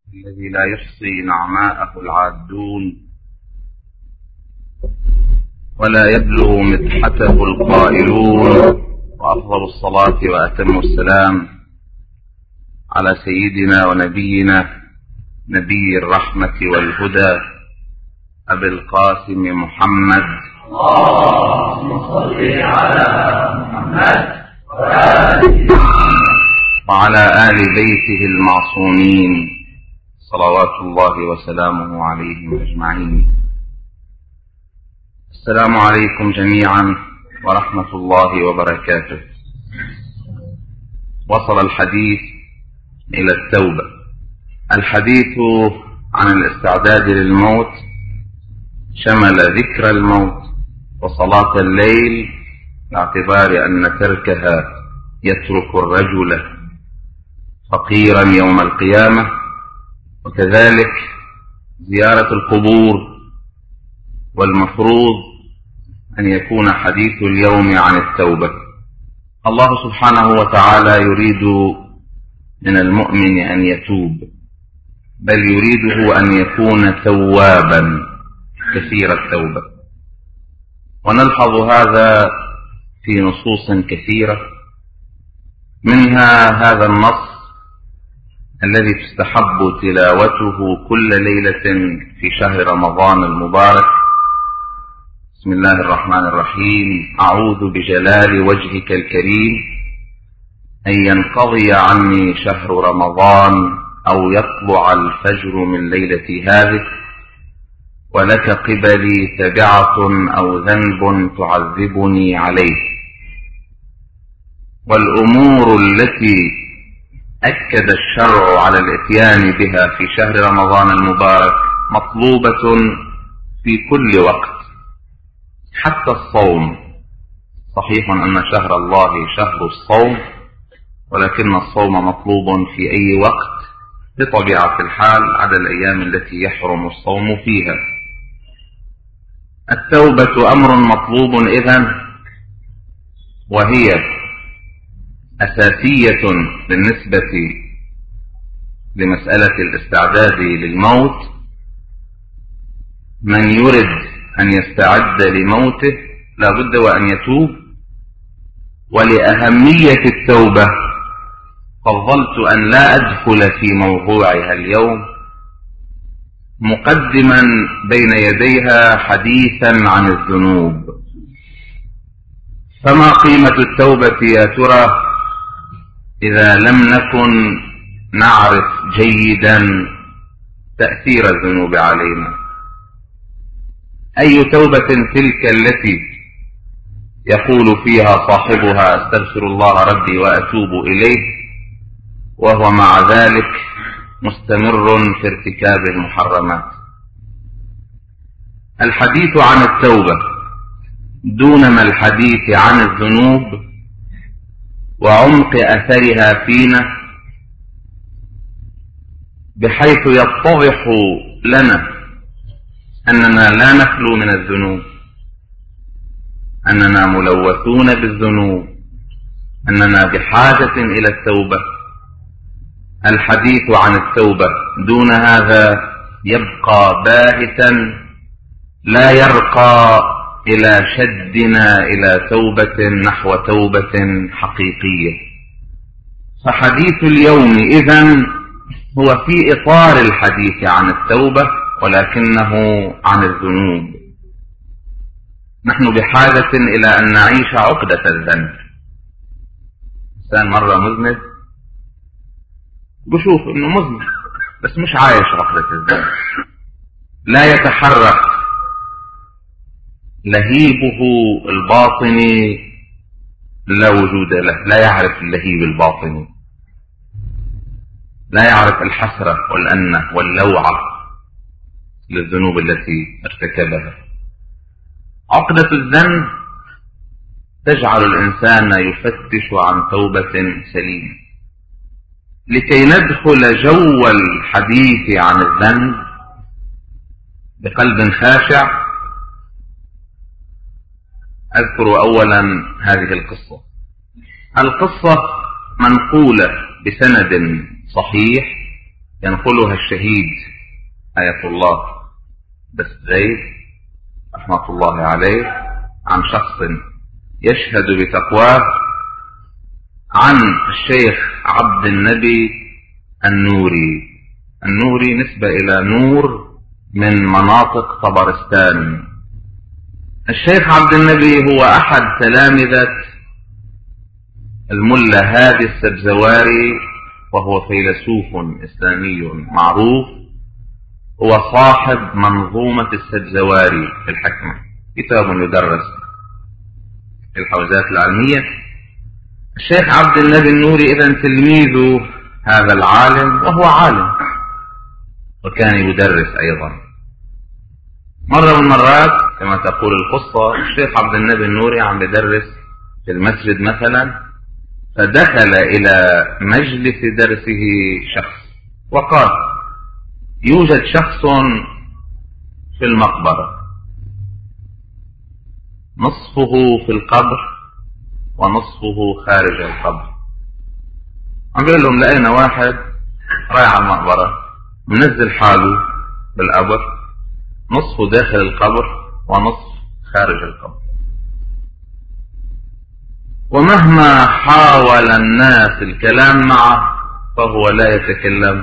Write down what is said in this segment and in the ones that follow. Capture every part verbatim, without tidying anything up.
الذي لا يحصي نعماءه العادون ولا يبلغ مدحته القائلون، وأفضل الصلاة وأتم السلام على سيدنا ونبينا نبي الرحمة والهدى أبي القاسم محمد. اللهم صل على محمد وعلى آل بيته المعصومين صلوات الله وسلامه عليهم أجمعين. السلام عليكم جميعا ورحمة الله وبركاته. وصل الحديث إلى التوبة، الحديث عن الاستعداد للموت شمل ذكر الموت وصلاة الليل، باعتبار أن تركها يترك الرجل فقيرا يوم القيامة، وكذلك زيارة القبور. والمفروض أن يكون حديث اليوم عن التوبة. الله سبحانه وتعالى يريد من المؤمن أن يتوب، بل يريده أن يكون توابا كثير التوبة، ونلحظ هذا في نصوص كثيرة، منها هذا النص الذي تستحب تلاوته كل ليلة في شهر رمضان المبارك. بسم الله الرحمن الرحيم. أعوذ بجلال وجهك الكريم أن ينقضي عني شهر رمضان أو يطلع الفجر من ليلتي هذه، ولك قبلي تبعة أو ذنب تعذبني عليه. والأمور التي أكد الشرع على الإتيان بها في شهر رمضان المبارك مطلوبة في كل وقت، حتى الصوم. صحيح أن شهر الله شهر الصوم، ولكن الصوم مطلوب في أي وقت بطبيعة الحال عدا الأيام التي يحرم الصوم فيها. التوبة أمر مطلوب إذن، وهي أساسية بالنسبة لمسألة الاستعداد للموت. من يرد أن يستعد لموته لا بد وأن يتوب. ولأهمية التوبة فضلت أن لا أدخل في موضوعها اليوم، مقدما بين يديها حديثا عن الذنوب. فما قيمة التوبة يا ترى إذا لم نكن نعرف جيدا تأثير الذنوب علينا؟ أي توبة تلك التي يقول فيها صاحبها أستغفر الله ربي وأتوب إليه، وهو مع ذلك مستمر في ارتكاب المحرمات؟ الحديث عن التوبة دونما الحديث عن الذنوب وعمق أثرها فينا، بحيث يتضح لنا أننا لا نخلو من الذنوب، أننا ملوثون بالذنوب، أننا بحاجة إلى التوبة. الحديث عن التوبة دون هذا يبقى باهتا، لا يرقى إلى شدنا إلى توبة نحو توبة حقيقية. فحديث اليوم إذن هو في إطار الحديث عن التوبة، ولكنه عن الذنوب. نحن بحاجة إلى أن نعيش عقدة الذنب. إنسان مرة مذنب بشوف إنه مذنب، بس مش عايش عقدة الذنب، لا يتحرك لهيبه الباطني، لا وجود له، لا يعرف اللهيب الباطني، لا يعرف الحسرة والأنة واللوعة للذنوب التي ارتكبها. عقدة الذنب تجعل الإنسان يفتش عن توبة سليمة. لكي ندخل جو الحديث عن الذنب بقلب خاشع، أذكر أولا هذه القصة. القصة منقولة بسند صحيح ينقلها الشهيد آية الله بس زيد رحمة الله عليه عن شخص يشهد بتقواه عن الشيخ عبد النبي النوري. النوري نسبة إلى نور من مناطق طبرستان. الشيخ عبد النبي هو أحد تلامذة الملا هادي السبزواري، وهو فيلسوف إسلامي معروف، هو صاحب منظومة السبزواري في الحكمة، كتاب يدرس في الحوزات العلمية. الشيخ عبد النبي النوري إذن تلميذ هذا العالم، وهو عالم وكان يدرس أيضا. مرة من المرات كما تقول القصة، الشيخ عبد النبي النوري عم يدرس في المسجد مثلا، فدخل إلى مجلس درسه شخص وقال: يوجد شخص في المقبرة نصفه في القبر ونصفه خارج القبر. عم بيقول لهم: لقينا واحد رايح على المقبرة منزل حاله بالقبر، نصفه داخل القبر ونصف خارج القبر، ومهما حاول الناس الكلام معه فهو لا يتكلم،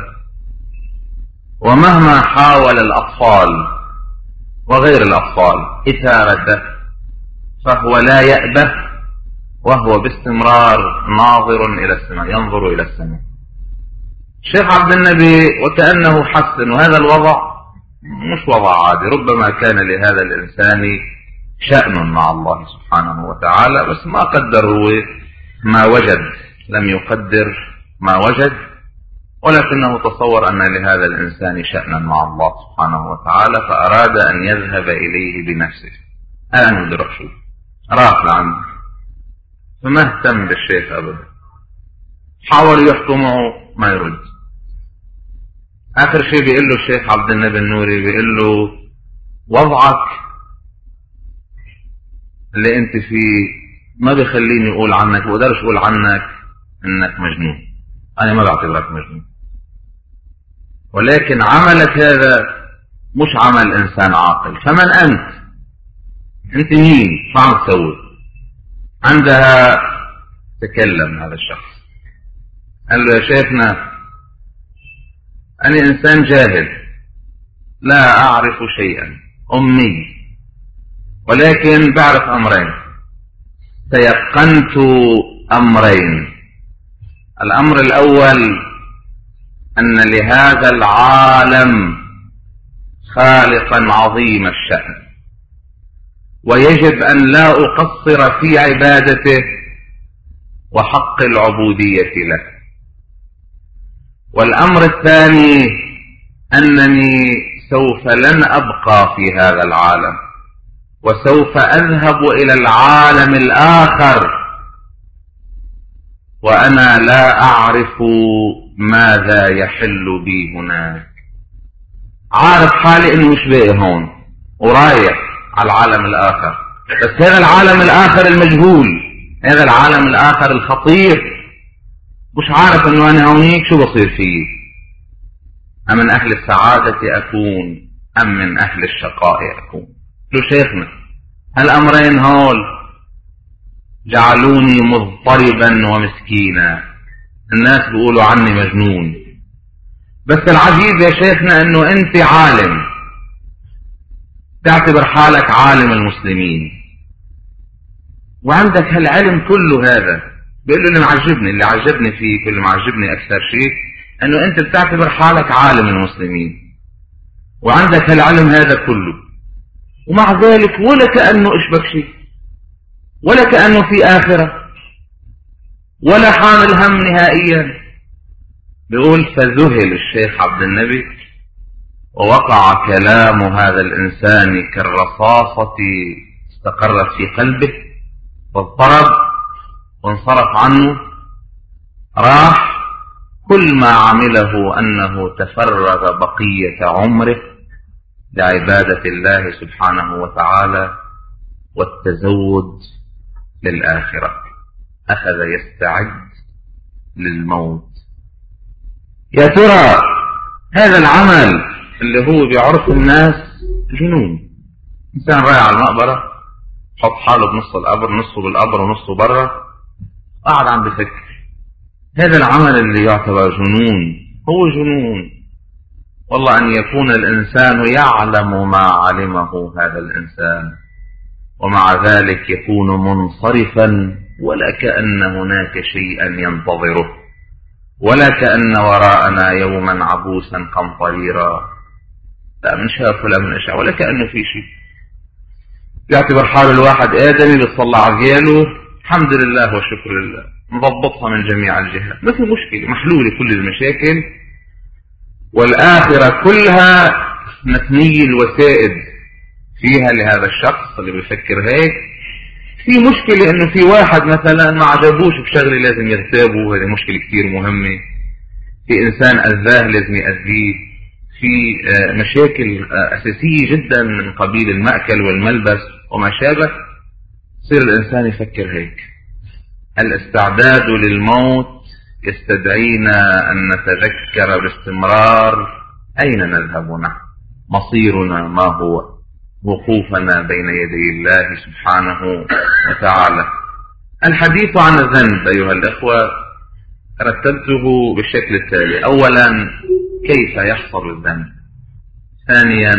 ومهما حاول الأطفال وغير الأطفال إثارته فهو لا يأبه، وهو باستمرار ناظر إلى السماء، ينظر إلى السماء. الشيخ عبد النبي وكأنه حسن، وهذا الوضع مش وضع عادي، ربما كان لهذا الإنسان شأن مع الله سبحانه وتعالى، بس ما قدر هو ما وجد، لم يقدر ما وجد، ولكنه تصور أن لهذا الإنسان شأنا مع الله سبحانه وتعالى، فأراد أن يذهب إليه بنفسه. أنا مدرك شو راح لعنده، فما اهتم بالشيخ أبدا، حاول يحكمه ما يرد. آخر شيء بيقول له الشيخ عبد النبي النوري، بيقول له: وضعك اللي انت فيه ما بيخليني اقول عنك، بقدرش اقول عنك انك مجنون، انا ما بعتبرك مجنون، ولكن عملك هذا مش عمل انسان عاقل. فمن انت؟ انت مين؟ شو عم تسوي؟ عندها تكلم هذا الشخص، قال له: يا شيخنا انا انسان جاهل لا اعرف شيئا، امي، ولكن بعرف امرين، تيقنت امرين. الامر الاول ان لهذا العالم خالقا عظيم الشأن، ويجب ان لا اقصر في عبادته وحق العبودية له. والامر الثاني انني سوف لن ابقى في هذا العالم، وسوف أذهب إلى العالم الآخر، وأنا لا أعرف ماذا يحل بي هناك. عارف حالي إنه مش باقي هون ورايح على العالم الآخر، بس هذا العالم الآخر المجهول، هذا العالم الآخر الخطير، مش عارف إنه أنا هونيك شو بصير فيه. أم من أهل السعادة أكون أم من أهل الشقاء أكون؟ لو شيخنا هالأمرين هول جعلوني مضطربا ومسكينا، الناس بيقولوا عني مجنون. بس العجيب يا شيخنا انه انت عالم، تعتبر حالك عالم المسلمين، وعندك هالعلم كله هذا. بيقول له: اللي معجبني اللي عجبني فيك واللي معجبني اكثر شيء انه انت بتعتبر حالك عالم المسلمين، وعندك هالعلم هذا كله، ومع ذلك ولا كأنه اشبك شيء، ولا كأنه في آخرة، ولا حامل هم نهائيا. بيقول: فذهل الشيخ عبد النبي، ووقع كلام هذا الإنسان كالرصاصة استقرت في قلبه، واضطرب وانصرف عنه. راح كل ما عمله أنه تفرغ بقية عمره لعبادة الله سبحانه وتعالى والتزود للآخرة. أخذ يستعد للموت. يا ترى هذا العمل اللي هو بعرف الناس جنون. إنسان رايح على المقبرة حط حاله بنص القبر، نصه بالقبر ونصه برا، قاعد عم بفكر. هذا العمل اللي يعتبر جنون هو جنون. والله أن يكون الإنسان يعلم ما علمه هذا الإنسان ومع ذلك يكون منصرفا ولا كأن هناك شيئا ينتظره، ولا كأن وراءنا يوما عبوسا قمطريرا، لا من شاف ولا من أشاء، ولا كأنه في شيء. يعتبر حال الواحد آدمي بيطلع على عياله الحمد لله والشكر لله، مضبطها من جميع الجهات، ما في مشكلة، محلولة كل المشاكل، والآخرة كلها مثني الوسائد فيها لهذا الشخص اللي بيفكر هيك. في مشكلة انه في واحد مثلا ما عجبوش بشغله لازم يغتابه، هذه مشكلة كتير مهمة. في انسان اذاه لازم يأذيه. في مشاكل اساسية جدا من قبيل المأكل والملبس وما شابه. يصير الانسان يفكر هيك. الاستعداد للموت يستدعينا ان نتذكر باستمرار اين نذهب نحن، مصيرنا ما هو، وقوفنا بين يدي الله سبحانه وتعالى. الحديث عن الذنب أيها الأخوة رتبته بالشكل التالي: أولا كيف يحصل الذنب، ثانيا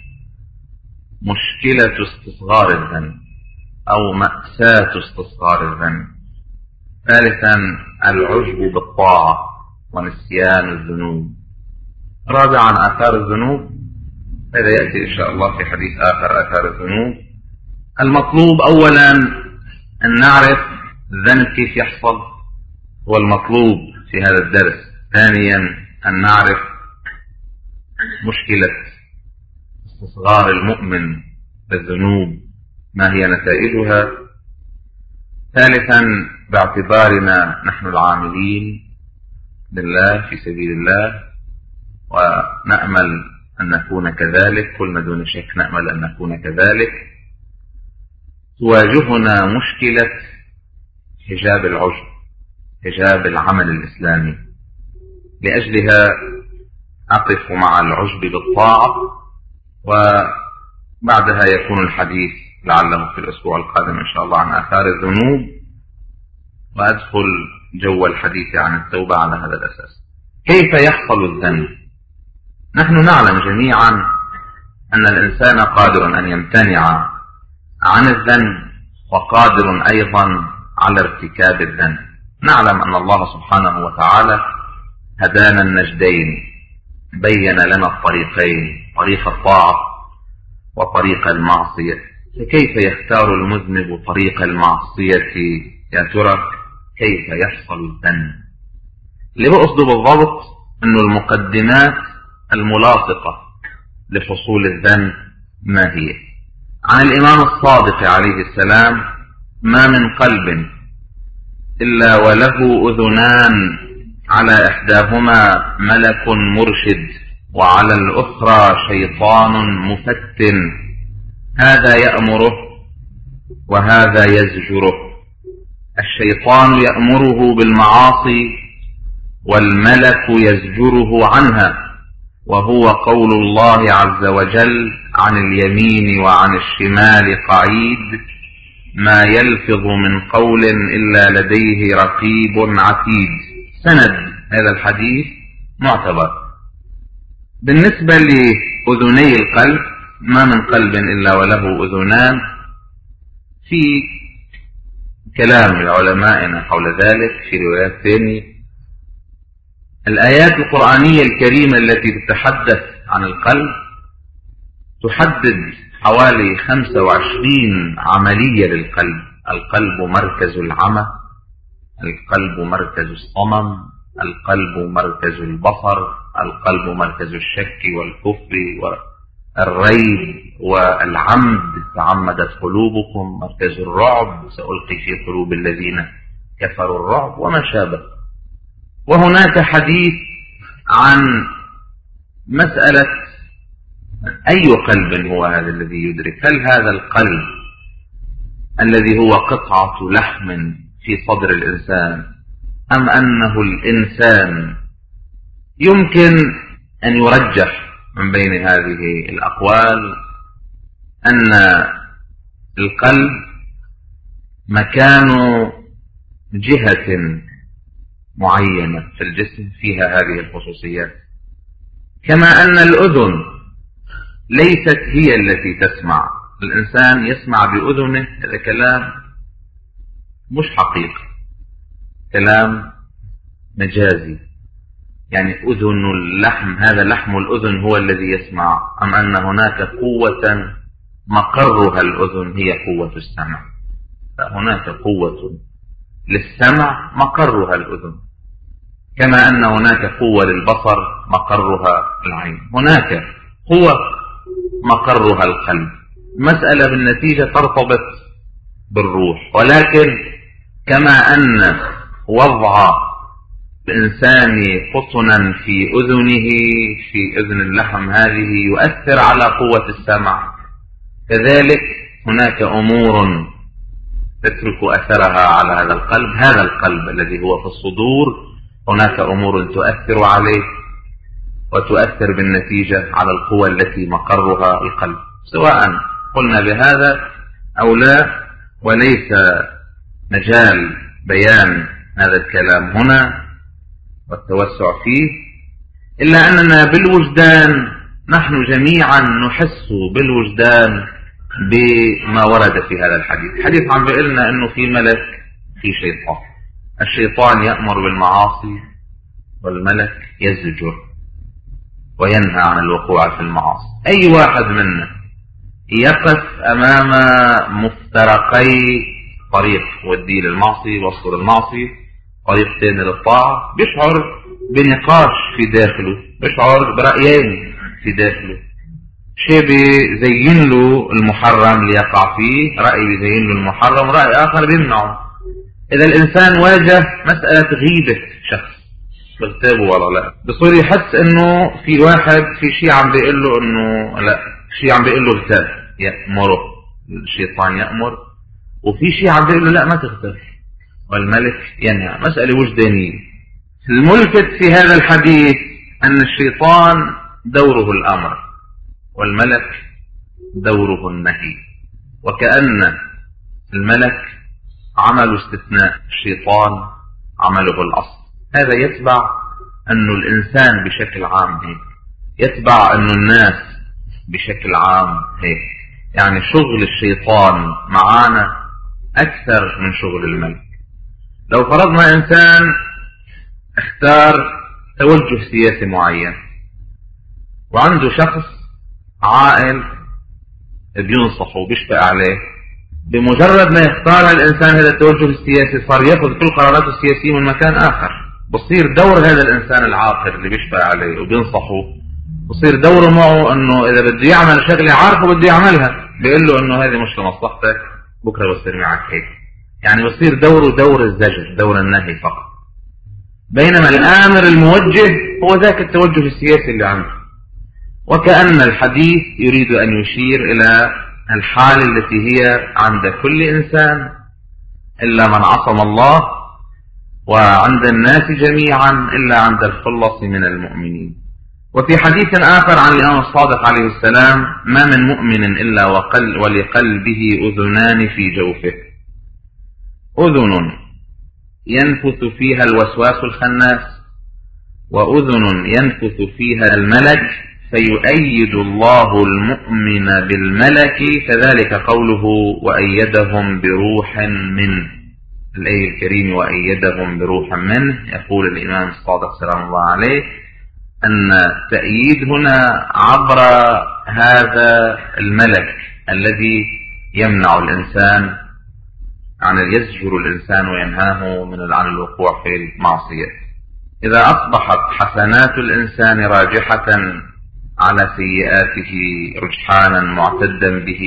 مشكلة استصغار الذنب أو مأساة استصغار الذنب، ثالثا العجب بالطاعة ونسيان الذنوب، رابعا آثار الذنوب، هذا يأتي إن شاء الله في حديث آخر آثار الذنوب. المطلوب أولا أن نعرف الذنب كيف يحصل، هو المطلوب في هذا الدرس. ثانيا أن نعرف مشكلة استصغار المؤمن للذنوب ما هي نتائجها. ثالثا باعتبارنا نحن العاملين لله في سبيل الله ونأمل أن نكون كذلك، كلنا دون شك نأمل أن نكون كذلك، تواجهنا مشكلة حجاب العجب، حجاب العمل الإسلامي. لأجلها أقف مع العجب بالطاعة، وبعدها يكون الحديث لعله في الأسبوع القادم إن شاء الله عن آثار الذنوب، وأدخل جو الحديث عن التوبة على هذا الأساس. كيف يحصل الذنب؟ نحن نعلم جميعا أن الإنسان قادر أن يمتنع عن الذنب وقادر أيضا على ارتكاب الذنب. نعلم أن الله سبحانه وتعالى هدانا النجدين، بين لنا الطريقين، طريق الطاعة وطريق المعصية. فكيف يختار المذنب طريق المعصية يا ترى؟ كيف يحصل الذنب؟ اللي بقصده بالضبط أنه المقدمات الملاصقة لحصول الذنب ما هي؟ عن الإمام الصادق عليه السلام: ما من قلب إلا وله أذنان، على إحداهما ملك مرشد وعلى الأخرى شيطان مفتن، هذا يأمره وهذا يزجره. الشيطان يأمره بالمعاصي والملك يزجره عنها، وهو قول الله عز وجل: عن اليمين وعن الشمال قعيد، ما يلفظ من قول إلا لديه رقيب عتيد. سند هذا الحديث معتبر. بالنسبة لأذني القلب، ما من قلب إلا وله أذنان، في كلام لعلمائنا حول ذلك في روايات ثانية. الآيات القرآنية الكريمة التي تتحدث عن القلب تحدد حوالي خمسة وعشرين عملية للقلب. القلب مركز العمى، القلب مركز الصمم، القلب مركز البصر، القلب مركز الشك والكفر والريب والعمد، تعمدت قلوبكم، مركز الرعب، سألقي في قلوب الذين كفروا الرعب وما شابه. وهناك حديث عن مسألة أي قلب هو هذا الذي يدرك؟ هل هذا القلب الذي هو قطعة لحم في صدر الإنسان، أم أنه الإنسان؟ يمكن أن يرجح من بين هذه الأقوال أن القلب مكان جهة معينة في الجسم فيها هذه الخصوصيات، كما أن الأذن ليست هي التي تسمع. الإنسان يسمع بأذنه، هذا كلام مش حقيقي، كلام مجازي. يعني أذن اللحم، هذا لحم الأذن هو الذي يسمع، أم أن هناك قوة مقرها الأذن هي قوة السمع؟ فهناك قوة للسمع مقرها الأذن، كما أن هناك قوة للبصر مقرها العين. هناك قوة مقرها القلب. مسألة بالنتيجة ترتبط بالروح، ولكن كما أن وضع الإنسان قطنا في أذنه، في أذن اللحم هذه، يؤثر على قوة السمع، كذلك هناك أمور تترك أثرها على هذا القلب. هذا القلب الذي هو في الصدور هناك أمور تؤثر عليه وتؤثر بالنتيجة على القوة التي مقرها القلب، سواء قلنا بهذا أو لا، وليس مجال بيان هذا الكلام هنا والتوسع فيه، إلا أننا بالوجدان نحن جميعا نحس بالوجدان بما ورد في هذا الحديث. الحديث عم بيقول لنا أنه في ملك، في شيطان. الشيطان يأمر بالمعاصي والملك يزجر وينهى عن الوقوع في المعاصي. أي واحد منا يقف أمام مفترقي طريق، ودي للمعصي وصل للمعصي، طريق ثاني للطاعة، بيشعر بنقاش في داخله، بيشعر برأيين في داخله. شيء بيزين له المحرم ليقع فيه، رأي بيزين له المحرم، رأي آخر بيمنعه. إذا الإنسان واجه مسألة غيبة شخص بغتابه ولا لا، بصير يحس إنه في واحد في شيء عم بيقول له إنه لا، شيء عم بيقول له اغتاب، يأمره الشيطان يأمر، وفي شيء عم بيقول له لا ما تغتاب، والملك ينهى. مسألة وجدانية. الملفت في هذا الحديث أن الشيطان دوره الأمر والملك دوره النهي، وكأن الملك عمل استثناء، الشيطان عمله الأصل. هذا يتبع أن الإنسان بشكل عام هيك، يتبع أن الناس بشكل عام هيك. يعني شغل الشيطان معانا أكثر من شغل الملك. لو فرضنا إنسان اختار توجه سياسي معين، وعنده شخص عاقل بينصحه بيشفق عليه، بمجرد ما يختار الإنسان هذا التوجه السياسي صار يأخذ كل قراراته السياسية من مكان آخر. بصير دور هذا الإنسان العاقل اللي بيشفق عليه وبينصحه، بصير دوره معه أنه إذا بده يعمل شغلة عارفه بده يعملها، بيقول له أنه هذه مش لمصلحتك، بكرة بصير معك هيك. يعني بصير دوره دور الزجر، دور النهي فقط، بينما الآمر الموجه هو ذاك التوجه السياسي اللي عنده. وكأن الحديث يريد أن يشير إلى الحال التي هي عند كل إنسان إلا من عصم الله، وعند الناس جميعا إلا عند الخلص من المؤمنين. وفي حديث آخر عن الإمام الصادق عليه السلام: ما من مؤمن إلا وقل ولقلبه أذنان في جوفه، أذن ينفث فيها الوسواس الخناس، وأذن ينفث فيها الملك فيؤيد الله المؤمن بالملك، كذلك قوله وأيدهم بروح منه. الآية الكريمة وأيدهم بروح منه، يقول الإمام الصادق سلام الله عليه أن تأييد هنا عبر هذا الملك الذي يمنع الإنسان عن يزجر الإنسان وينهاه من عن الوقوع في المعصية. إذا أصبحت حسنات الإنسان راجحة على سيئاته رجحانا معتدا به،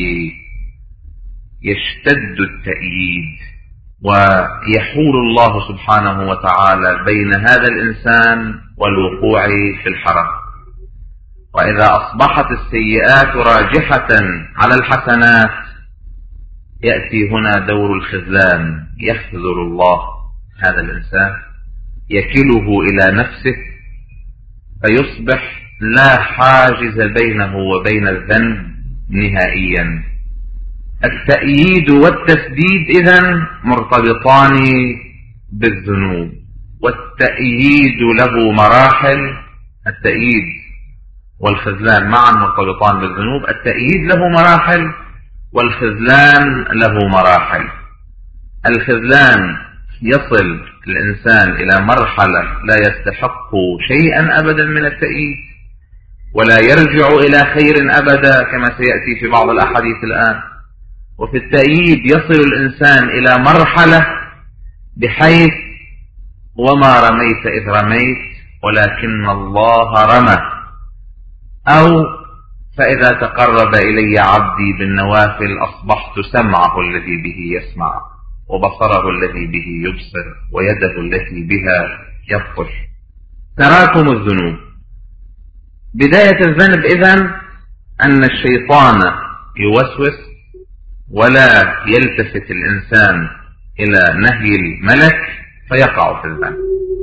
يشتد التأييد ويحول الله سبحانه وتعالى بين هذا الإنسان والوقوع في الحرام. وإذا أصبحت السيئات راجحة على الحسنات، يأتي هنا دور الخذلان، يخذل الله هذا الإنسان، يكله إلى نفسه، فيصبح لا حاجز بينه وبين الذنب نهائيا. التأييد والتسديد إذن مرتبطان بالذنوب، والتأييد له مراحل. التأييد والخذلان معا مرتبطان بالذنوب، التأييد له مراحل والخذلان له مراحل. الخذلان يصل الإنسان إلى مرحلة لا يستحق شيئا أبدا من التأييد ولا يرجع إلى خير أبدا كما سيأتي في بعض الأحاديث الآن. وفي التأييد يصل الإنسان إلى مرحلة بحيث وما رميت إذ رميت ولكن الله رمى، أو فإذا تقرب إلي عبدي بالنوافل أصبحت سمعه الذي به يسمع وبصره الذي به يبصر ويده التي بها يبطش. تراكم الذنوب. بداية الذنب إذن أن الشيطان يوسوس ولا يلتفت الإنسان إلى نهي الملك فيقع في الذنب.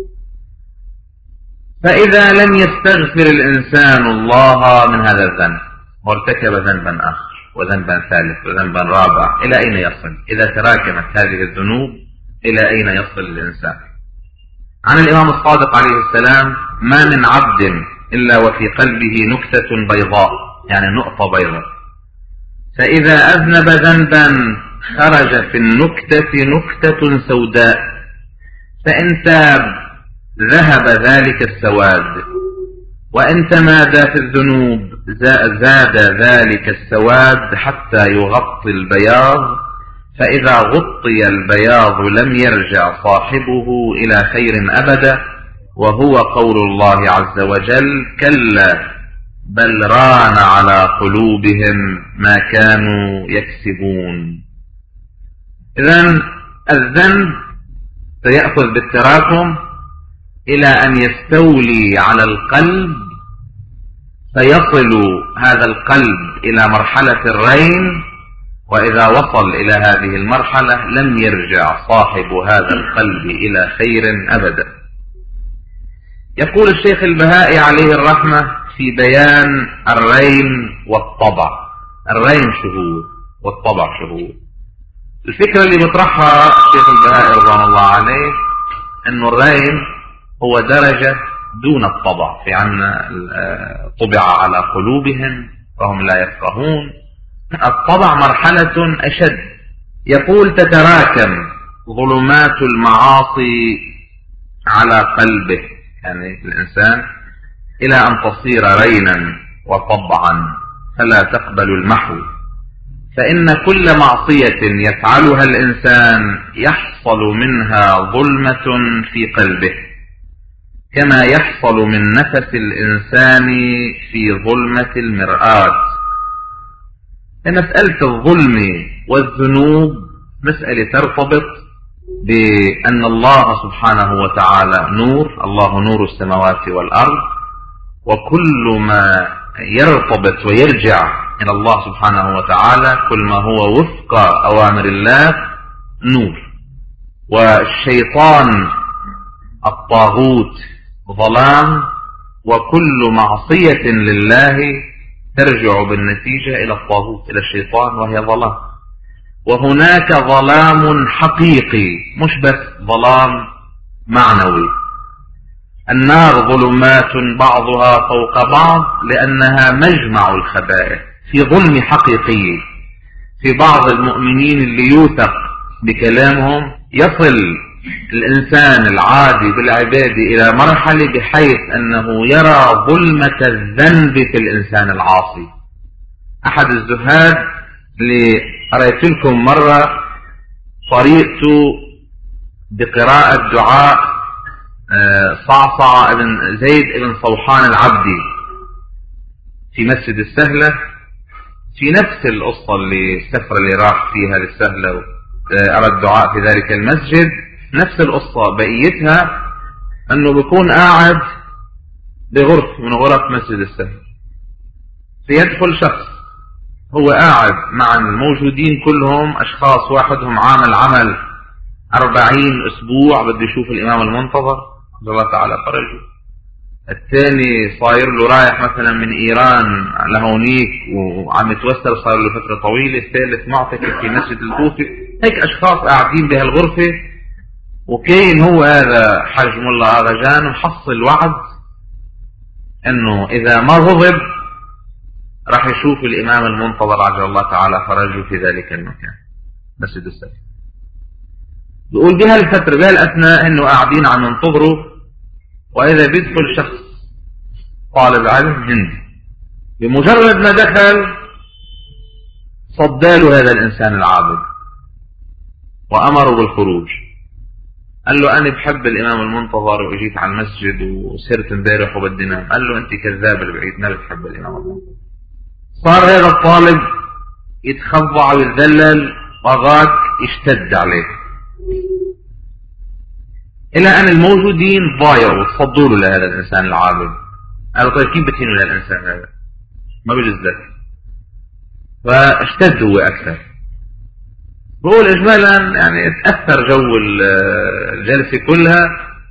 فإذا لم يستغفر الإنسان الله من هذا الذنب وارتكب ذنبا آخر وذنبا ثالث وذنبا رابع، إلى أين يصل؟ إذا تراكمت هذه الذنوب إلى أين يصل الإنسان؟ عن الإمام الصادق عليه السلام: ما من عبد إلا وفي قلبه نكتة بيضاء، يعني نقطة بيضاء، فإذا أذنب ذنبا خرج في النكتة نكتة سوداء، فإن تاب ذهب ذلك السواد، وإن تمادى في الذنوب زاد ذلك السواد حتى يغطي البياض، فإذا غطي البياض لم يرجع صاحبه إلى خير أبدا، وهو قول الله عز وجل: كلا بل ران على قلوبهم ما كانوا يكسبون. إذن الذنب سيأخذ بالتراكم إلى أن يستولي على القلب، فيصل هذا القلب إلى مرحلة الرين، وإذا وصل إلى هذه المرحلة لم يرجع صاحب هذا القلب إلى خير أبدا. يقول الشيخ البهائي عليه الرحمة في بيان الرين والطبع: الرين شهود والطبع شهود. الفكرة اللي بيطرحها الشيخ البهائي رضوان الله عليه أنه الرين هو درجة دون الطبع، في عنا طبع على قلوبهم فهم لا يفقهون. الطبع مرحلة أشد. يقول: تتراكم ظلمات المعاصي على قلبه، يعني الإنسان، إلى أن تصير رينا وطبعا فلا تقبل المحو، فإن كل معصية يفعلها الإنسان يحصل منها ظلمة في قلبه، كما يحصل من نفس الإنسان في ظلمة المرآة. مسألة الظلم والذنوب مسألة ترتبط بأن الله سبحانه وتعالى نور، الله نور السماوات والأرض، وكل ما يرتبط ويرجع إلى الله سبحانه وتعالى كل ما هو وفق أوامر الله نور. والشيطان الطاغوت ظلام، وكل معصية لله ترجع بالنتيجة إلى الطاغوت، إلى الشيطان، وهي ظلام. وهناك ظلام حقيقي مش بس ظلام معنوي. النار ظلمات بعضها فوق بعض لأنها مجمع الخبائث، في ظلم حقيقي في بعض المؤمنين اللي يوثق بكلامهم. يصل الإنسان العادي بالعبادة إلى مرحلة بحيث أنه يرى ظلمة الذنب في الإنسان العاصي. أحد الزهاد اللي قرأت لكم مرة طريقته بقراءة دعاء صعصع ابن زيد ابن صوحان العبدي في مسجد السهلة، في نفس القصة اللي السفرة اللي راح فيها للسهلة أرى الدعاء في ذلك المسجد، نفس القصة بقيتها أنه بيكون قاعد بغرف من غرف مسجد السهلة، سيدخل شخص هو قاعد مع الموجودين كلهم أشخاص واحدهم عامل عمل أربعين أسبوع بده يشوف الإمام المنتظر الله تعالى فرجه، الثاني صاير له رايح مثلا من ايران لهونيك وعم يتوسل صار له فتره طويله، الثالث معتكف في مسجد الكوفه. هيك اشخاص قاعدين بهالغرفه، وكاين هو هذا حاج ملا اغاجان محصل وعد انه اذا ما غضب راح يشوف الامام المنتظر عجل الله تعالى فرجه في ذلك المكان مسجد السفر. بيقول بهالفتره بهالاثناء انه قاعدين عم ينتظروا، واذا بيدخل شخص طالب علم هندي، بمجرد ما دخل صداله هذا الانسان العابد وامره بالخروج. قال له انا بحب الامام المنتظر واجيت على المسجد وسرت امبارح وبدي نام. قال له انت كذاب البعيد، ما بتحب الامام المنتظر. صار هذا الطالب يتخضع ويتذلل وغاك يشتد عليه، الى ان الموجودين ضايعوا وتصدوا له لهذا الانسان العابد. قالوا طيب كيف بتهينوا للانسان هذا؟ ما بجوز لك. فاشتد هو اكثر. بقول اجمالا يعني تاثر جو الجلسه كلها،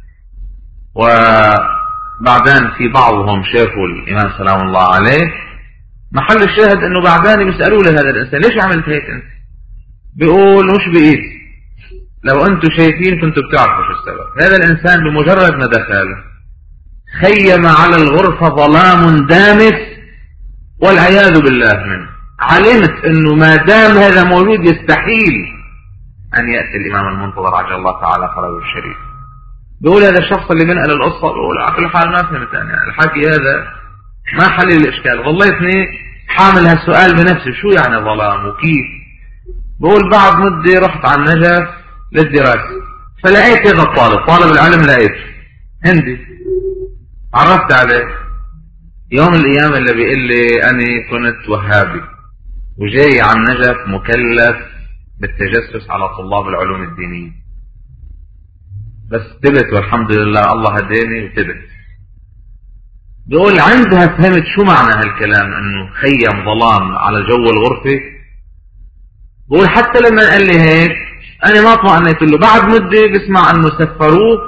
وبعدين في بعضهم شافوا الامام سلام الله عليه. محل الشاهد انه بعدين بيسالوا له هذا الانسان ليش عملت هيك انت؟ بيقول مش بايدي، لو انتم شايفين كنتوا بتعرفوا شو السبب. هذا الانسان بمجرد ما دخل خيم على الغرفة ظلام دامس والعياذ بالله منه. علمت انه ما دام هذا موجود يستحيل ان يأتي الامام المنتظر عجل الله تعالى فرجه الشريف. بيقول هذا الشخص اللي بنقل القصة بيقول على كل حال ما فهمت يعني الحكي هذا ما حل الاشكال. ظليتني حامل هالسؤال بنفسي شو يعني ظلام وكيف. بقول بعد مدة رحت على النجف للدراسة، فلقيت هذا الطالب طالب العلم، لقيته هندي، عرفت عليه. يوم الايام اللي بيقول لي انا كنت وهابي وجاي على النجف مكلف بالتجسس على طلاب العلوم الدينية، بس تبت والحمد لله الله هداني وتبت. بيقول عندها فهمت شو معنى هالكلام انه خيم ظلام على جو الغرفة. بقول حتى لما قال لي هيك انا ما اطمئنيت له. بعد مدة بسمع انه سفروه،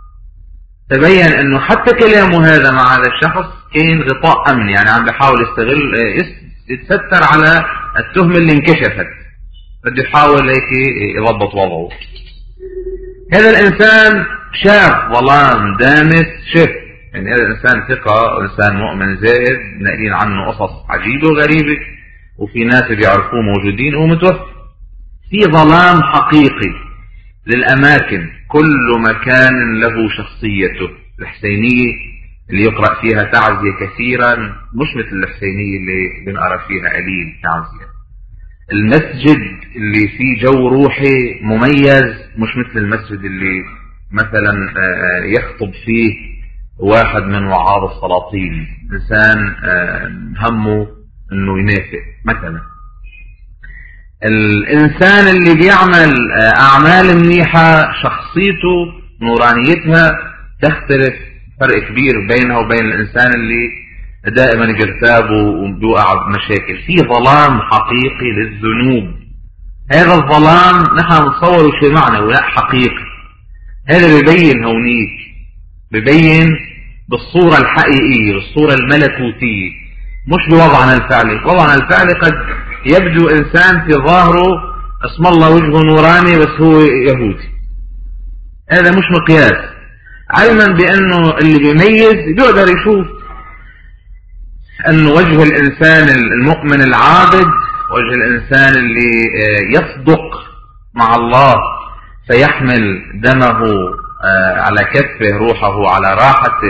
تبين انه حتى كلامه هذا مع هذا الشخص كان غطاء امني، يعني عم بيحاول يستغل يتستر على التهمة اللي انكشفت، بده يحاول هيك يضبط وضعه. هذا الانسان شاف ظلام دامس، شاف يعني هذا الانسان ثقة وانسان مؤمن زاهد، ناقلين عنه قصص عجيبة وغريبة، وفي ناس بيعرفوه موجودين وهو متوفى. في ظلام حقيقي للأماكن، كل مكان له شخصيته. الحسينية اللي يقرأ فيها تعزية كثيرا مش مثل الحسينية اللي بنقرأ فيها قليل تعزية. المسجد اللي فيه جو روحي مميز مش مثل المسجد اللي مثلا يخطب فيه واحد من وعاظ السلاطين، إنسان همه انه ينافق مثلا. الانسان اللي بيعمل اعمال منيحة شخصيته نورانيتها تختلف فرق كبير بينها وبين الانسان اللي دائما يرتاب وبيوقع بمشاكل. في ظلام حقيقي للذنوب. هذا الظلام نحن نتصوره شيء معنى ولا حقيقي. هذا بيبين هونيك، بيبين بالصورة الحقيقية، بالصورة الملكوتية، مش بوضعنا الفعلي. وضعنا الفعلي قد يبدو انسان في ظاهره اسم الله وجهه نوراني بس هو يهودي، هذا مش مقياس. علما بانه اللي بيميز بيقدر يشوف انه وجه الانسان المؤمن العابد، وجه الانسان اللي يصدق مع الله فيحمل دمه على كتفه، روحه على راحته،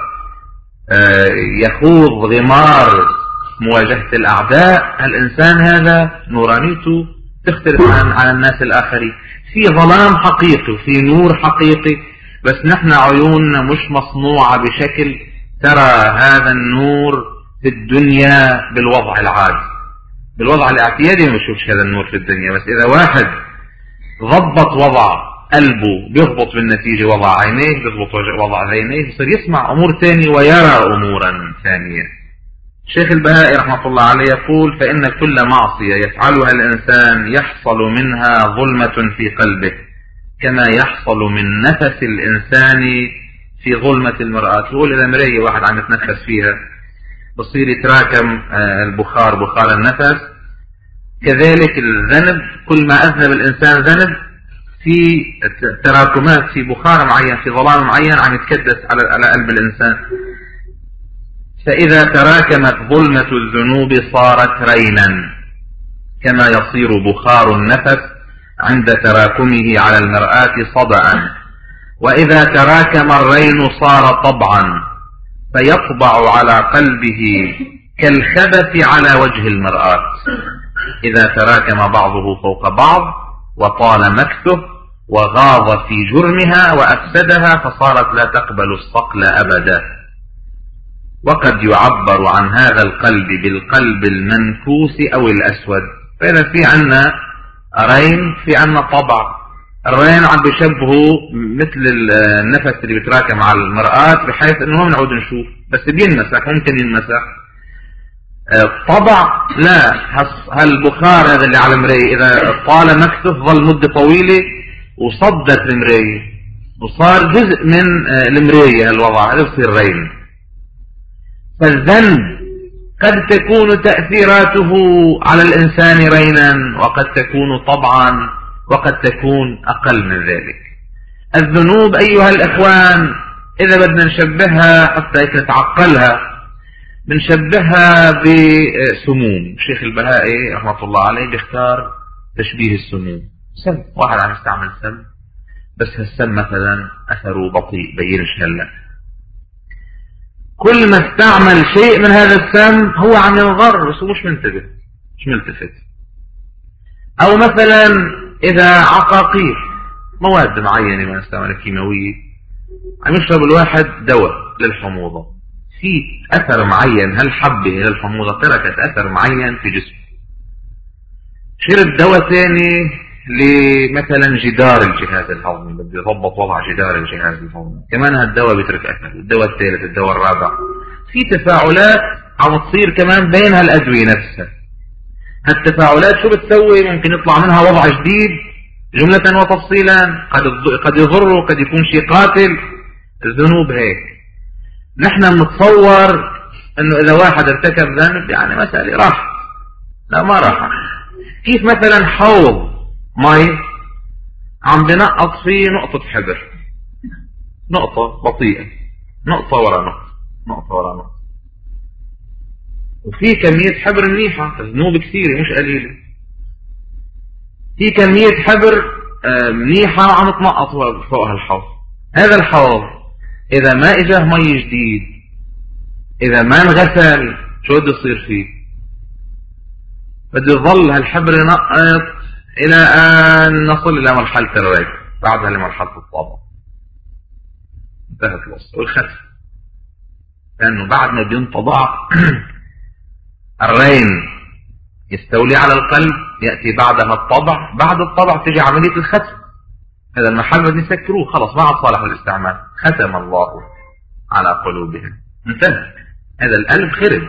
ويخوض غمار مواجهة الأعداء. الإنسان هذا نورانيته تختلف عن عن الناس الآخرين. في ظلام حقيقي وفي نور حقيقي، بس نحن عيوننا مش مصنوعة بشكل ترى هذا النور في الدنيا بالوضع العادي. بالوضع الاعتيادي ما بشوفش هذا النور في الدنيا، بس إذا واحد ضبط وضع قلبه بيضبط بالنتيجة وضع عينيه، بيضبط وضع عينيه بصير يسمع أمور ثانية ويرى أمورا ثانية. الشيخ البهائي رحمة الله عليه يقول: فإن كل معصية يفعلها الإنسان يحصل منها ظلمة في قلبه، كما يحصل من نفس الإنسان في ظلمة المرآة. يقول إذا مراية واحد عم يتنفس فيها بصير يتراكم البخار، بخار النفس. كذلك الذنب، كل ما أذنب الإنسان ذنب في تراكمات، في بخار معين، في ظلام معين عم يتكدس على على قلب الإنسان. فإذا تراكمت ظلمة الذنوب صارت رينا، كما يصير بخار النفس عند تراكمه على المرآة صدعا. وإذا تراكم الرين صار طبعا، فيطبع على قلبه كالخبث على وجه المرآة. إذا تراكم بعضه فوق بعض وطال مكثه وغاض في جرمها وأفسدها، فصارت لا تقبل الصقل أبدا. وقد يعبر عن هذا القلب بالقلب المنكوس أو الأسود. فإذا في عنا رين، في عنا طبع. الرين عم بيشبهه مثل النفس اللي بيتراكم على المرآة، بحيث انه ما بنعود نشوف، بس بينمسح، ممكن ينمسح. طبع لا، هالبخار هذا اللي على المراية إذا طال مكثه ظل مدة طويلة وصدت المراية وصار جزء من المراية، هالوضع هذا بصير رين. فالذنب قد تكون تأثيراته على الإنسان رينا، وقد تكون طبعا، وقد تكون أقل من ذلك. الذنوب أيها الإخوان إذا بدنا نشبهها حتى نتعقلها، بنشبهها بسموم. الشيخ البهائي رحمة الله عليه بيختار تشبيه السموم. سم، واحد عم يستعمل سم، بس هالسم مثلا أثره بطيء، بينش هلا. كل ما استعمل شيء من هذا السم هو عم ينضر بس هو مش منتبه، مش ملتفت. أو مثلا إذا عقاقير، مواد معينة ما نستعملها كيماوية، عم يشرب الواحد دواء للحموضة، في أثر معين، هالحبة للحموضة تركت أثر معين في جسمه. شرب دواء ثاني لمثلا جدار الجهاز الهضمي، بده يضبط وضع جدار الجهاز الهضمي، كمان هالدواء بيترك أثر. الدواء الثالث، الدواء الرابع، في تفاعلات عم تصير كمان بين هالأدوية نفسها. هالتفاعلات شو بتسوي؟ ممكن يطلع منها وضع جديد جملة وتفصيلا، قد قد يضر وقد يكون شيء قاتل. الذنوب هيك، نحن نتصور انه اذا واحد ارتكب ذنب يعني مسألة راح، لا ما راح. كيف مثلا حوض مي عم بنقط فيه نقطة حبر، نقطة بطيئة، نقطة ورا نقطة، نقطة ورا نقطة، وفي كمية حبر منيحة، الذنوب كثيرة مش قليلة، في كمية حبر منيحة عم تنقط فوق هالحوض. هذا الحوض إذا ما إجاه مي جديد، إذا ما انغسل، شو بده يصير فيه؟ بده يظل هالحبر ينقط إلى أن نصل إلى مرحلة الريق، بعدها لمرحلة الطابع، انتهت القصة والختم. لأنه بعد ما بينطبع الرين يستولي على القلب، يأتي بعدها الطبع، بعد الطبع تجي عملية الختم. هذا المحل بدنا نسكروه، خلص ما عاد صالح للاستعمال، ختم الله على قلوبهم، انتهى، هذا القلب خرب.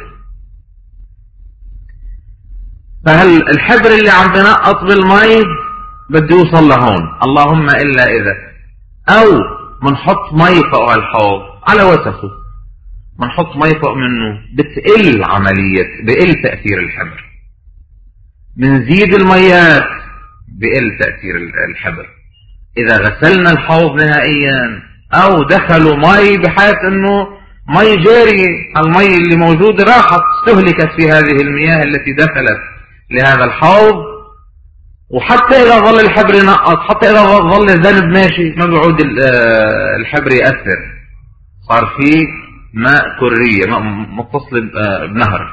فهل الحبر اللي عم بنقط بالمي بده يوصل لهون، اللهم إلا إذا أو منحط مي فوق الحوض على وسخه، منحط مي فوق منه، بتقل عملية، بقل تأثير الحبر. منزيد الميات بقل تأثير الحبر. إذا غسلنا الحوض نهائيا أو دخلوا مي بحيث أنه مي جارية، المي اللي موجودة راحت استهلكت في هذه المياه التي دخلت لهذا الحوض، وحتى إذا ظل الحبر ينقط، حتى إذا ظل الذنب ماشي، ما بيعود الحبر يأثر، صار فيه ماء كرية، ماء متصل بنهر.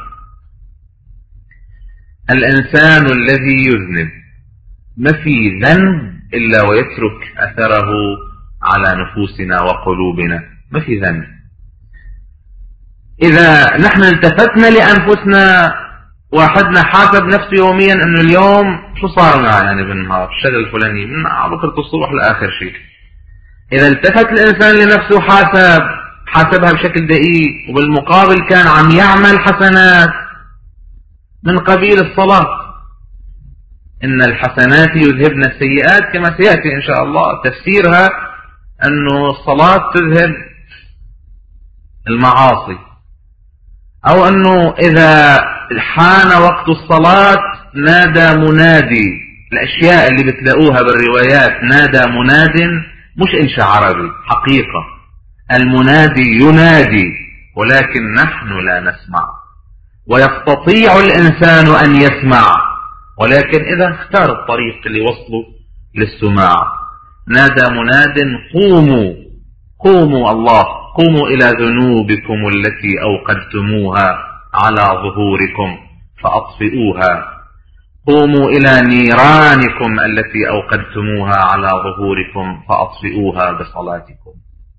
الإنسان الذي يذنب ما في ذنب إلا ويترك أثره على نفوسنا وقلوبنا، ما في ذنب. إذا نحن التفتنا لأنفسنا، واحدنا حاسب نفسه يوميا أنه اليوم شو صار معه يعني بالنهار، الشغل الفلاني من بكرة الصبح لآخر شيء. إذا التفت الإنسان لنفسه حاسب، حاسبها بشكل دقيق، وبالمقابل كان عم يعمل حسنات من قبيل الصلاة. إن الحسنات يذهبن السيئات، كما سيأتي إن شاء الله تفسيرها، أنه الصلاة تذهب المعاصي، أو أنه إذا حان وقت الصلاة نادى منادي. الأشياء اللي بتلاقوها بالروايات نادى مناد مش إنشاء عربي، حقيقة المنادي ينادي، ولكن نحن لا نسمع. ويستطيع الإنسان أن يسمع، ولكن إذا اختار الطريق اللي وصله للسماع. نادى مناد قوموا قوموا الله قوموا إلى ذنوبكم التي أوقدتموها على ظهوركم فأطفئوها، قوموا إلى نيرانكم التي أوقدتموها على ظهوركم فأطفئوها بصلاتكم.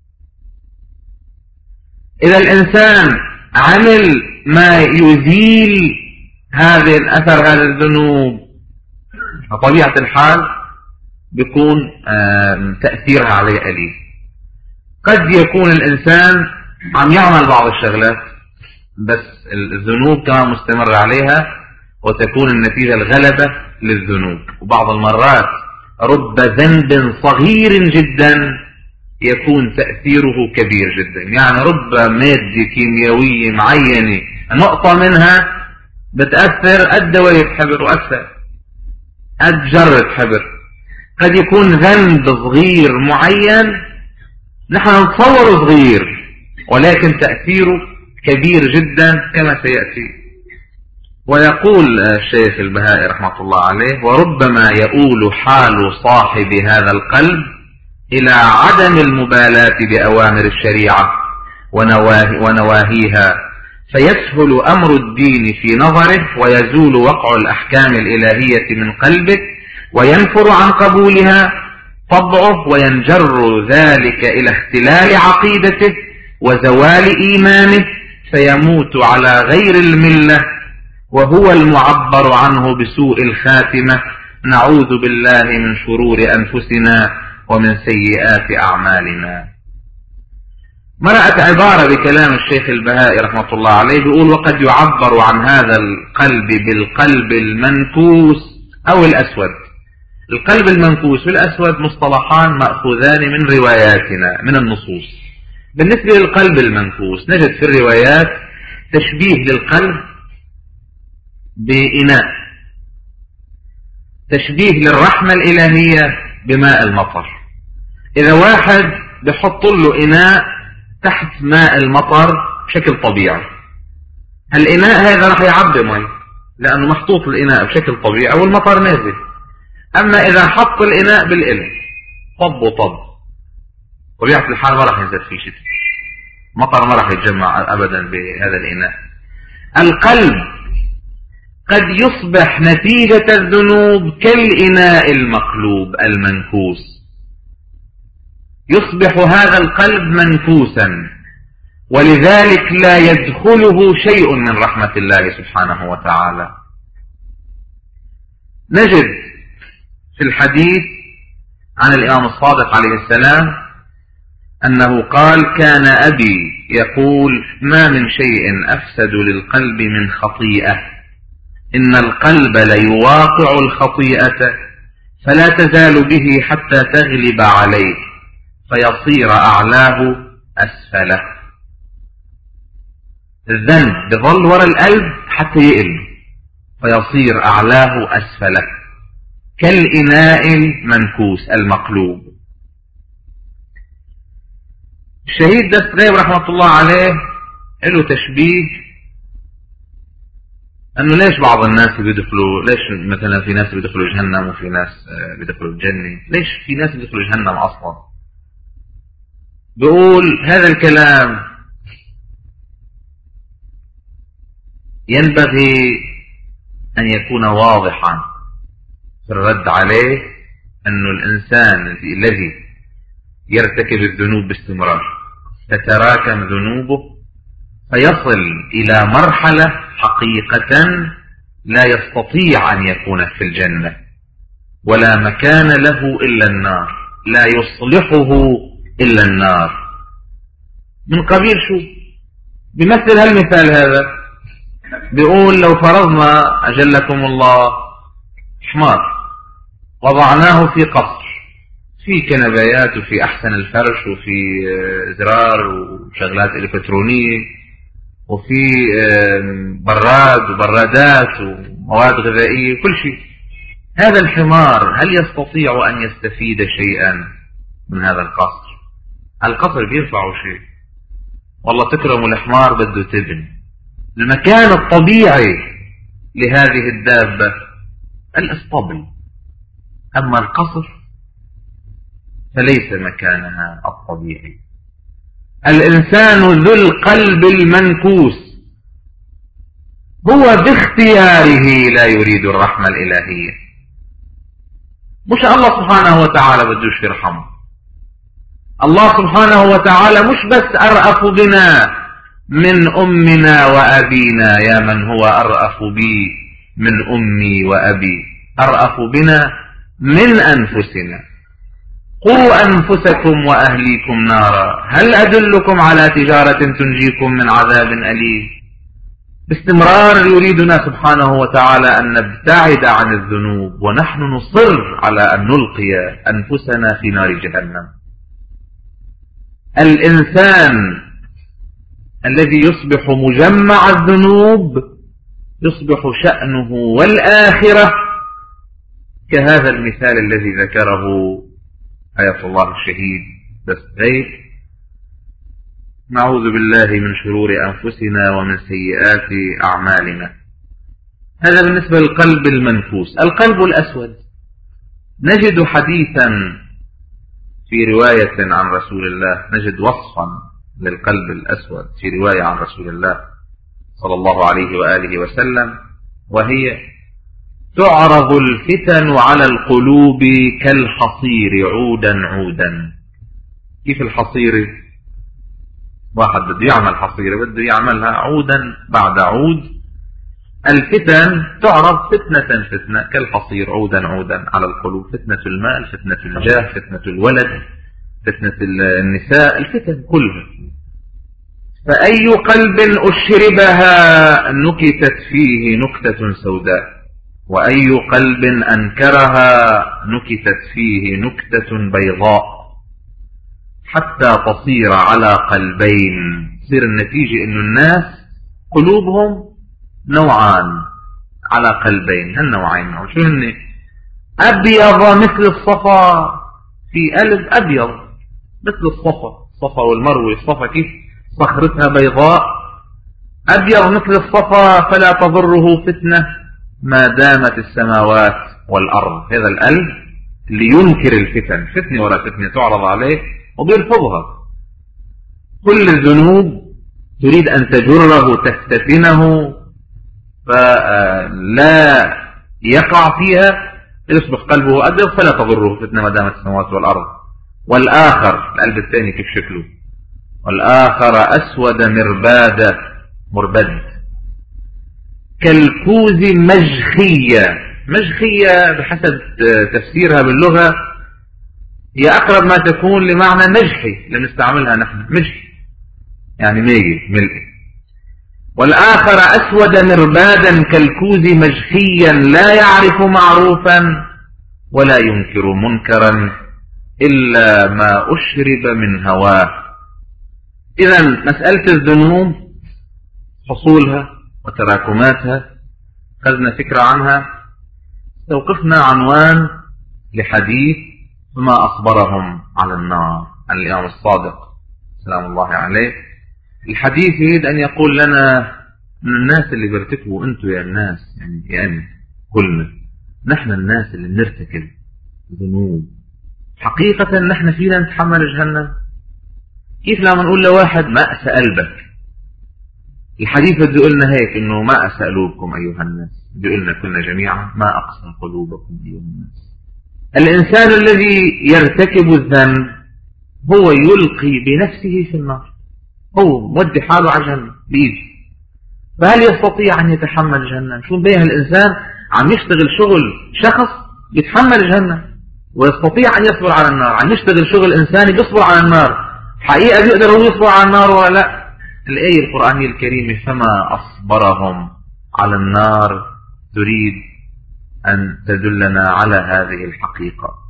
إذا الإنسان عمل ما يزيل هذه الأثر، هذه الذنوب، بطبيعة الحال بيكون تأثيرها عليه أليم. قد يكون الإنسان عم يعمل بعض الشغلات بس الذنوب كمان مستمر عليها، وتكون النتيجة الغلبة للذنوب. وبعض المرات رب ذنب صغير جدا يكون تأثيره كبير جدا. يعني رب مادة كيميائية معينة نقطة منها بتأثر قد دواية حبر وأكثر، قد جرة حبر. قد يكون ذنب صغير معين نحن نتصور صغير، ولكن تأثيره كبير جدا كما سيأتي. ويقول الشيخ البهائي رحمة الله عليه: وربما يؤول حال صاحب هذا القلب إلى عدم المبالاة بأوامر الشريعة ونواهي ونواهيها، فيسهل أمر الدين في نظره، ويزول وقع الأحكام الإلهية من قلبه، وينفر عن قبولها طبعه، وينجر ذلك إلى اختلال عقيدته وزوال إيمانه، فيموت على غير الملة، وهو المعبر عنه بسوء الخاتمة. نعوذ بالله من شرور أنفسنا ومن سيئات أعمالنا. مرأت عبارة بكلام الشيخ البهائي رحمة الله عليه، بيقول: وقد يعبر عن هذا القلب بالقلب المنكوس أو الأسود. القلب المنكوس والأسود مصطلحان مأخوذان من رواياتنا من النصوص. بالنسبة للقلب المنكوس نجد في الروايات تشبيه للقلب بإناء، تشبيه للرحمة الإلهية بماء المطر. إذا واحد بحط له إناء تحت ماء المطر بشكل طبيعي، الإناء هذا راح يعبي مي لأنه محطوط الإناء بشكل طبيعي والمطر نازل. أما إذا حط الإناء بالإله طب وطب، طبيعة الحال ما راح ينزل فيه شيء، مطر ما راح يتجمع أبدا بهذا الإناء. القلب قد يصبح نتيجة الذنوب كالإناء المقلوب المنكوس، يصبح هذا القلب منكوسا، ولذلك لا يدخله شيء من رحمة الله سبحانه وتعالى. نجد في الحديث عن الإمام الصادق عليه السلام أنه قال: كان أبي يقول: ما من شيء أفسد للقلب من خطيئة، إن القلب ليواقع الخطيئة فلا تزال به حتى تغلب عليه فيصير أعلاه أسفله. الذنب بظل وراء القلب حتى يقل فيصير أعلاه أسفله كالإناء المنكوس المقلوب. الشهيد دستغيب رحمة الله عليه له تشبيه أنه ليش بعض الناس بيدخلوا، ليش مثلا في ناس بيدخلوا جهنم وفي ناس بيدخلوا الجنة، ليش في ناس بيدخلوا جهنم أصلا؟ بيقول هذا الكلام ينبغي أن يكون واضحا في الرد عليه، أنه الإنسان الذي يرتكب الذنوب باستمرار تتراكم ذنوبه فيصل إلى مرحلة حقيقة لا يستطيع أن يكون في الجنة، ولا مكان له إلا النار، لا يصلحه إلا النار. من قبيل شو؟ بمثل هالمثال هذا بيقول: لو فرضنا أجلكم الله حمار وضعناه في قصر، في كنبايات وفي أحسن الفرش وفي زرار وشغلات إلكترونية وفي براد وبرادات ومواد غذائية وكل شيء. هذا الحمار هل يستطيع أن يستفيد شيئا من هذا القصر؟ القصر بينفعه شيء؟ والله تكرموا الحمار بده تبن. المكان الطبيعي لهذه الدابة الاسطبل، أما القصر فليس مكانها الطبيعي. الإنسان ذو القلب المنكوس هو باختياره لا يريد الرحمة الإلهية. مش الله سبحانه وتعالى بدوش يرحمه. الله سبحانه وتعالى مش بس أرأف بنا من أمنا وأبينا، يا من هو أرأف بي من أمي وأبي، أرأف بنا من أنفسنا. قوا أنفسكم وأهليكم نارا، هل أدلكم على تجارة تنجيكم من عذاب أليم؟ باستمرار يريدنا سبحانه وتعالى أن نبتعد عن الذنوب، ونحن نصر على أن نلقي أنفسنا في نار جهنم. الإنسان الذي يصبح مجمع الذنوب يصبح شأنه والآخرة كهذا المثال الذي ذكره آية الله الشهيد دستغيث: نعوذ بالله من شرور أنفسنا ومن سيئات أعمالنا. هذا بالنسبة للقلب المنفوس. القلب الأسود نجد حديثا في رواية عن رسول الله، نجد وصفا للقلب الأسود في رواية عن رسول الله صلى الله عليه وآله وسلم، وهي: تعرض الفتن على القلوب كالحصير عودا عودا. كيف الحصير؟ واحد بده يعمل حصيرة بده يعملها عودا بعد عود. الفتن تعرض فتنة فتنة كالحصير عودا عودا على القلوب. فتنة المال، فتنة الجاه، فتنة الولد، فتنة النساء، الفتن كلها. فأي قلب أشربها نكتت فيه نكتة سوداء، وأي قلب أنكرها نكتت فيه نكتة بيضاء، حتى تصير على قلبين. تصير النتيجة إنه الناس قلوبهم نوعان على قلبين. هالنوعين شو هن؟ أبيض مثل الصفا، في قلب أبيض مثل الصفا، الصفا والمروة. الصفا كيف صخرتها بيضاء، أبيض مثل الصفا فلا تضره فتنة ما دامت السماوات والأرض. هذا القلب اللي ينكر الفتن، فتنة ولا فتنة تعرض عليه وبيرفضها. كل الذنوب تريد أن تجره تفتتنه فلا يقع فيها، يصبح قلبه أبيض فلا تضره فتنة ما دامت السماوات والأرض. والآخر القلب الثاني كيف شكله؟ والآخر أسود مربادة، مربد كالكوز مجخية. مجخية بحسب تفسيرها باللغة هي أقرب ما تكون لمعنى مجحي، لنستعملها نحن مجحي يعني ميل ملء. والآخر أسود مربادا كالكوز مجخيا لا يعرف معروفا ولا ينكر منكرا إلا ما أشرب من هواه. إذن مسألة الذنوب حصولها وتراكماتها خذنا فكرة عنها. توقفنا عنوان لحديث ما أصبرهم على النار عن الإمام الصادق سلام الله عليه. الحديث يريد أن يقول لنا من الناس اللي بيرتكبوا، أنتوا يا الناس يعني, يعني كلنا نحن الناس اللي بنرتكب ذنوب حقيقة نحن فينا نتحمل جهنم. كيف لما نقول لواحد ما أسى قلبك؟ الحديث بده يقولنا هيك إنه ما أسى قلوبكم أيها الناس، بده يقولنا كلنا جميعا ما أقسى قلوبكم أيها الناس. الإنسان الذي يرتكب الذنب هو يلقي بنفسه في النار، هو مودي حاله على جهنم بإيده. فهل يستطيع أن يتحمل جهنم؟ شو بيها الإنسان عم يشتغل شغل شخص يتحمل جهنم ويستطيع أن يصبر على النار، عم يشتغل شغل إنساني بيصبر على النار. حقيقة بيقدر هو يصبر على النار ولا لا؟ الآية القرآنية الكريمة فما أصبرهم على النار تريد أن تدلنا على هذه الحقيقة.